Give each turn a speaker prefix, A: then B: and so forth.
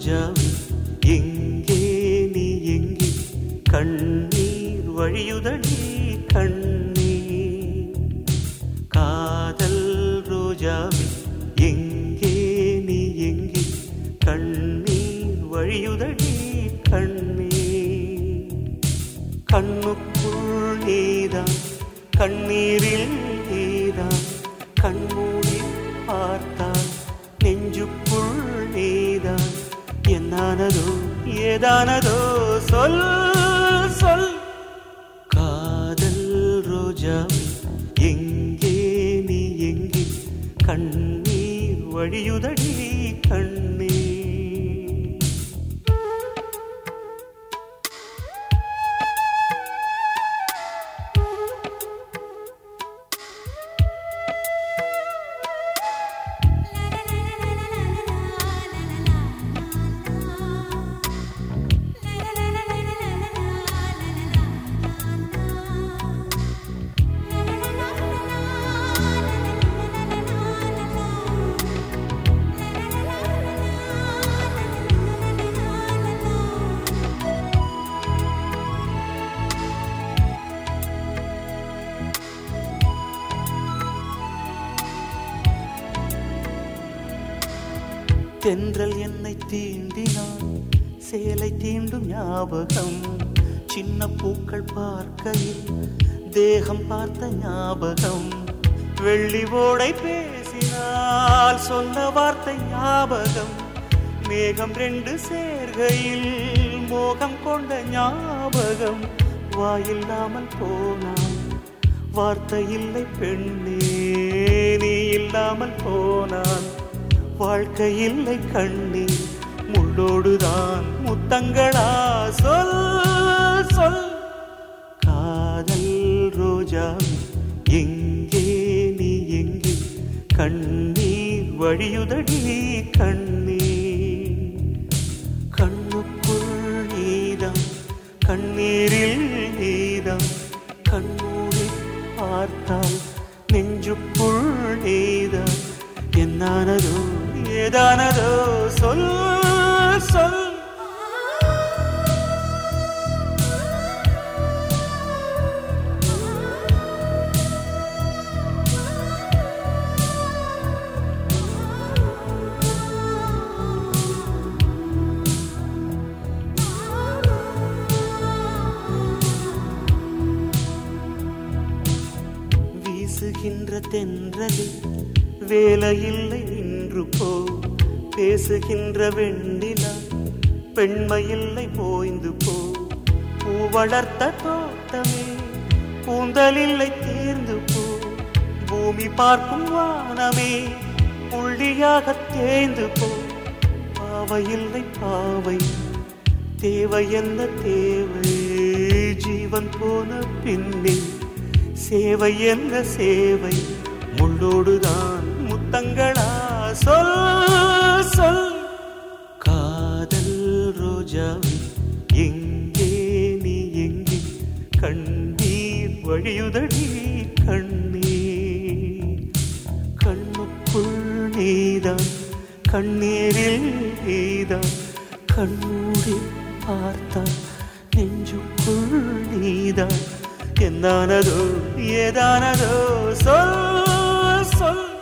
A: ரோஜாவே எங்கே நீ எங்கே கண்ணீர் வழியுதடி கண்ணீர் காதல் ரோஜாவே எங்கே நீ எங்கே கண்ணீர் வழியுதடி கண்ணீர் கண்ணுக்குள் நீதான் கண்ணீரில் நீதான் கண்மூடி பார்த்தால் நெஞ்சுக்குள் நீதான் என்னானதோ ஏதானதோ சொல் சொல் காதல் ரோஜாவே எங்கே நீ எங்கே கண்ணீர் வழியுதடி கண்ணீர் தென்றல் என்னை தீண்டினான் சேலை தீண்டும் ஞாபகம் சின்ன பூக்கள் பார்க்கையில் தேகம் பார்த்த ஞாபகம் வெள்ளி ஓடை பேசினால் சொன்ன வார்த்தை ஞாபகம் மேகம் ரெண்டு சேர்கையில் மோகம் கொண்ட ஞாபகம் வாயில்லாமல் போனான் வார்த்தை இல்லை பெண்ணே நீ இல்லாமல் போனான் வாழ்க்கை இல்லை கண்ணீர் முள்ளோடுதான் முத்தங்களா சொல் சொல் காதல் ரோஜாவே எங்கே நீ எங்கே கண்ணீர் வழியுதடி கண்ணீர் கண்ணுக்குள் நீதான் கண்ணீரில் நீதான் கண்ணூரி பார்த்தால் நெஞ்சுக்குள் நீதான் என்னானதோ ஏதானதோ சொல் சொல் வீசுகின்ற தென்றலில் வேலையில்லை நின்று போ பேசுகின்ற வெண்ணிலா பெண்மையில்லை போய்ந்து போ பூ வளர்த்த தோட்டமே கூந்தலில்லை தேர்ந்து போ பூமி பார்க்கும் வானமே புள்ளியாக தேய்ந்து போ பாவையில்லை பாவை தேவை என்ன தேவை ஜீவன் போன பின்னே சேவை என்ன சேவை முள்ளோடுதான் முத்தங்களா சொல் சொல் காதல் ரோஜாவே எங்கே நீ எங்கே கண்ணீர் வழியுதடி கண்ணீர் கண்ணுக்குள் நீதான் கண்ணீரில் நீதான் கண்ணூடி பார்த்தால் நெஞ்சுக்குள் நீதான் என்னானதோ ஏதானதோ சொல் சொல்